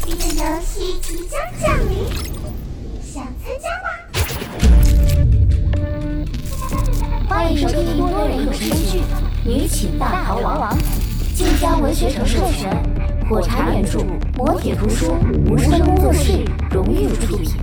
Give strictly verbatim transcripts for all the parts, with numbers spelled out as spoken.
这个游戏即将降临，想参加吗？ 欢迎收听多人有声剧《女寝大逃亡》，晋江文学城授权，火柴原著，磨铁图书，无声工作室荣誉出品。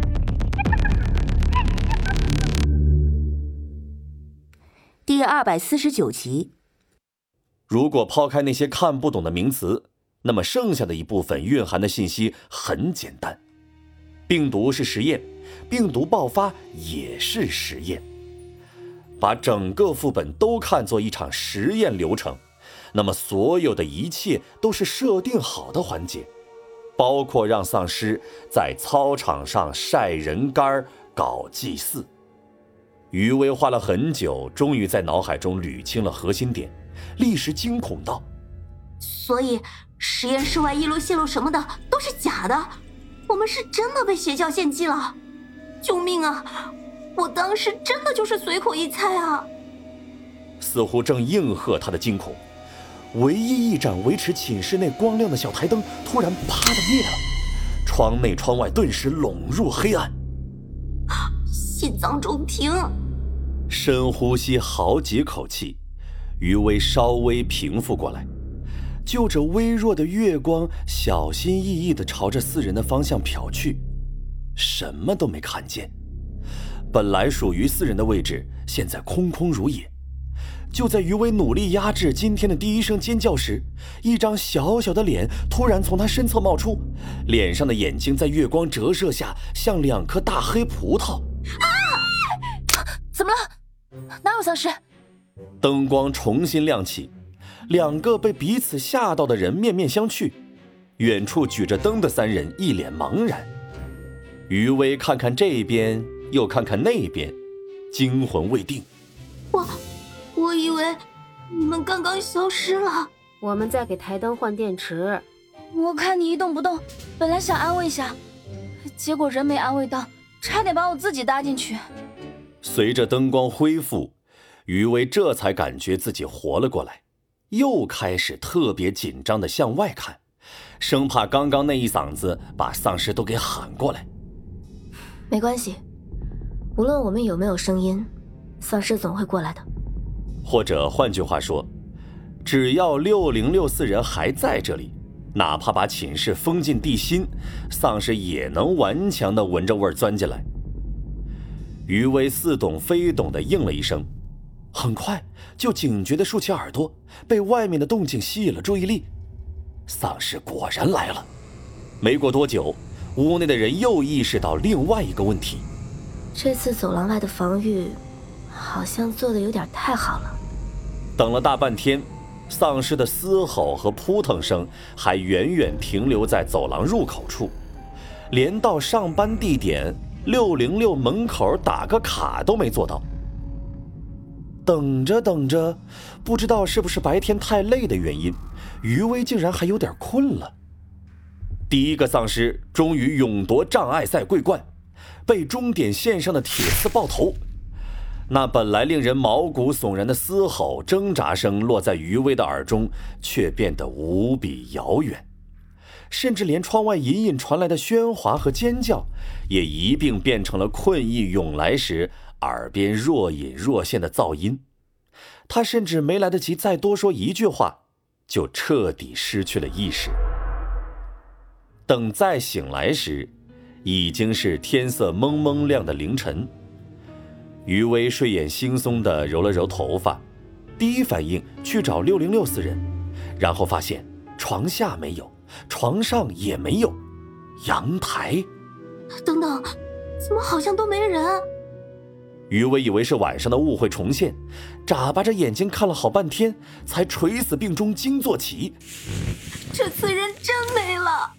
第二百四十九集。 如果抛开那些看不懂的名词，那么剩下的一部分蕴含的信息很简单：病毒是实验，病毒爆发也是实验。把整个副本都看作一场实验流程，那么所有的一切都是设定好的环节，包括让丧尸在操场上晒人干搞祭祀。余威花了很久，终于在脑海中捋清了核心点，立时惊恐道： 所以实验室外一路泄露什么的都是假的，我们是真的被邪教献祭了！救命啊！我当时真的就是随口一猜啊！ 似乎正应和他的惊恐，唯一一盏维持寝室内光亮的小台灯突然啪的灭了，窗内窗外顿时笼入黑暗。 心脏骤停， 深呼吸好几口气，余威稍微平复过来，就着微弱的月光，小心翼翼地朝着四人的方向瞟去，什么都没看见。本来属于四人的位置，现在空空如也。就在余威努力压制今天的第一声尖叫时，一张小小的脸突然从他身侧冒出，脸上的眼睛在月光折射下像两颗大黑葡萄。 啊！怎么了？哪有丧尸？ 灯光重新亮起，两个被彼此吓到的人面面相觑，远处举着灯的三人一脸茫然。余威看看这边又看看那边，惊魂未定。 我我以为你们刚刚消失了。 我们在给台灯换电池。 我看你一动不动，本来想安慰一下，结果人没安慰到，差点把我自己搭进去。 随着灯光恢复，余威这才感觉自己活了过来，又开始特别紧张地向外看，生怕刚刚那一嗓子把丧尸都给喊过来。 没关系，无论我们有没有声音，丧尸总会过来的。 或者换句话说，只要六零六四人还在这里，哪怕把寝室封进地心，丧尸也能顽强地闻着味儿钻进来。余威似懂非懂地应了一声，很快就警觉地竖起耳朵，被外面的动静吸引了注意力。丧尸果然来了。没过多久，屋内的人又意识到另外一个问题， 这次走廊外的防御好像做得有点太好了。 等了大半天，丧尸的嘶吼和扑腾声还远远停留在走廊入口处，连到上班地点六零六门口打个卡都没做到。等着等着，不知道是不是白天太累的原因，余威竟然还有点困了。第一个丧尸终于勇夺障碍赛桂冠，被终点线上的铁刺爆头。那本来令人毛骨悚然的嘶吼挣扎声落在余威的耳中，却变得无比遥远，甚至连窗外隐隐传来的喧哗和尖叫也一并变成了困意涌来时耳边若隐若现的噪音。他甚至没来得及再多说一句话，就彻底失去了意识。等再醒来时，已经是天色蒙蒙亮的凌晨。余威睡眼惺忪地揉了揉头发，第一反应去找六零六四人，然后发现床下没有，床上也没有，阳台…… 等等，怎么好像都没人？ 余威以为是晚上的误会重现，眨巴着眼睛看了好半天，才垂死病中惊坐起。 这次人真没了！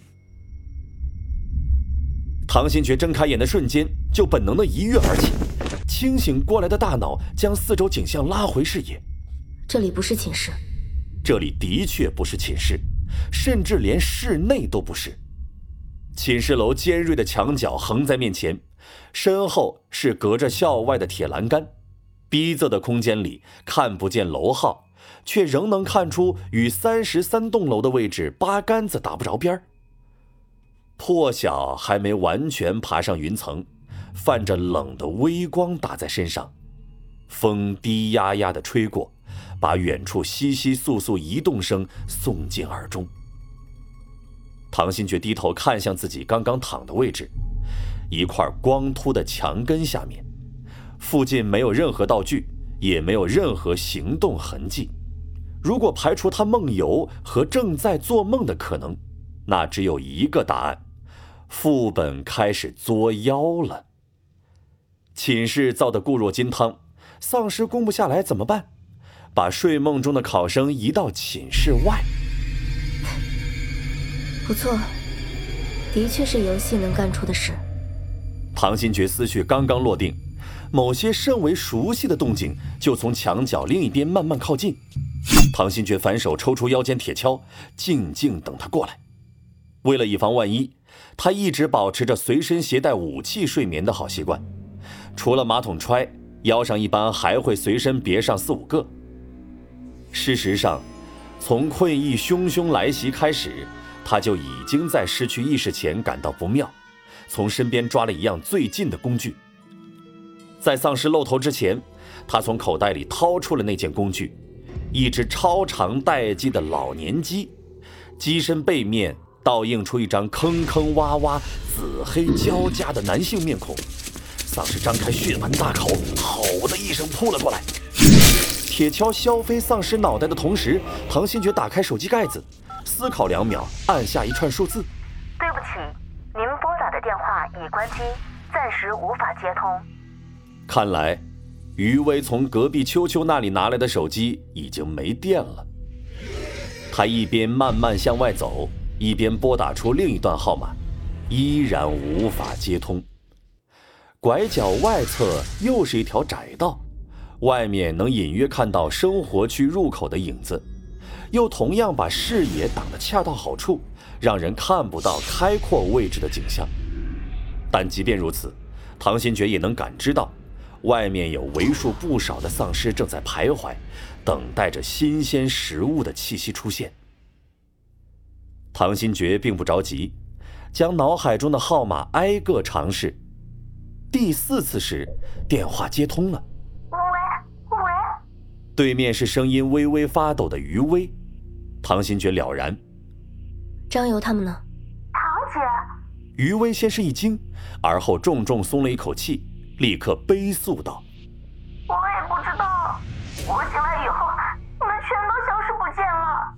唐新觉睁开眼的瞬间，就本能的一跃而起，清醒过来的大脑将四周景象拉回视野。 这里不是寝室， 这里的确不是寝室，甚至连室内都不是。寝室楼尖锐的墙角横在面前，身后是隔着校外的铁栏杆，逼仄的空间里看不见楼号，却仍能看出与三十三栋楼的位置八竿子打不着边儿。 破晓还没完全爬上云层，泛着冷的微光打在身上，风低压压地吹过，把远处窸窸窣窣移动声送进耳中。唐新觉低头看向自己刚刚躺的位置，一块光秃的墙根下面，附近没有任何道具，也没有任何行动痕迹。如果排除他梦游和正在做梦的可能，那只有一个答案：副本开始作妖了。寝室造的固若金汤，丧尸攻不下来怎么办？把睡梦中的考生移到寝室外。 不错，的确是游戏能干出的事。 唐新觉思绪刚刚落定，某些甚为熟悉的动静就从墙角另一边慢慢靠近。唐新觉反手抽出腰间铁锹，静静等他过来。为了以防万一，他一直保持着随身携带武器睡眠的好习惯，除了马桶揣，腰上一般还会随身别上四五个。事实上，从困意汹汹来袭开始，他就已经在失去意识前感到不妙，从身边抓了一样最近的工具。在丧尸露头之前，他从口袋里掏出了那件工具，一只超长待机的老年机，机身背面倒映出一张坑坑洼洼、紫黑交加的男性面孔。丧尸张开血盆大口，吼的一声扑了过来。铁锹削飞丧尸脑袋的同时，唐新觉打开手机盖子，思考两秒，按下一串数字。 对不起，您拨打的电话已关机，暂时无法接通。 看来余威从隔壁秋秋那里拿来的手机已经没电了。他一边慢慢向外走，一边拨打出另一段号码，依然无法接通。拐角外侧又是一条窄道，外面能隐约看到生活区入口的影子，又同样把视野挡得恰到好处，让人看不到开阔位置的景象。但即便如此，唐新觉也能感知到外面有为数不少的丧尸正在徘徊，等待着新鲜食物的气息出现。唐新觉并不着急，将脑海中的号码挨个尝试。第四次时，电话接通了。 喂喂， 对面是声音微微发抖的余威。唐新觉了然。 张游他们呢？ 唐姐。 余威先是一惊，而后重重松了一口气，立刻悲诉道： 我也不知道，我醒来以后，你们全都消失不见了。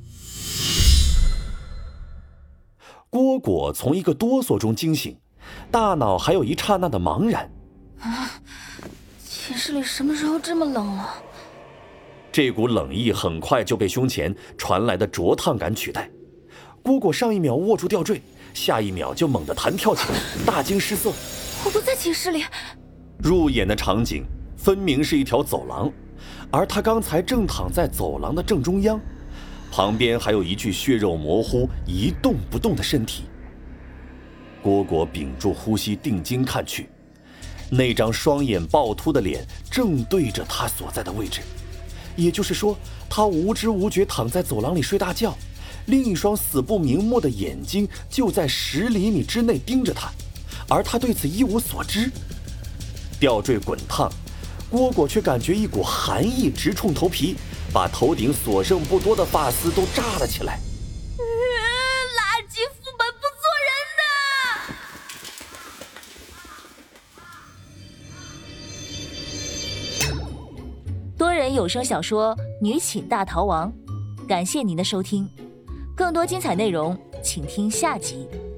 蝈蝈从一个哆嗦中惊醒，大脑还有一刹那的茫然。 啊，寝室里什么时候这么冷了？ 这股冷意很快就被胸前传来的灼烫感取代。蝈蝈上一秒握住吊坠，下一秒就猛地弹跳起来，大惊失色。 我不在寝室里。 入眼的场景分明是一条走廊，而他刚才正躺在走廊的正中央，旁边还有一具血肉模糊、一动不动的身体。蝈蝈屏住呼吸，定睛看去，那张双眼暴突的脸正对着他所在的位置，也就是说，他无知无觉躺在走廊里睡大觉，另一双死不瞑目的眼睛就在十厘米之内盯着他，而他对此一无所知。吊坠滚烫，蝈蝈却感觉一股寒意直冲头皮，把头顶所剩不多的发丝都炸了起来。 呃、垃圾副本不做人的。 多人有声小说《女寝大逃亡》，感谢您的收听，更多精彩内容请听下集。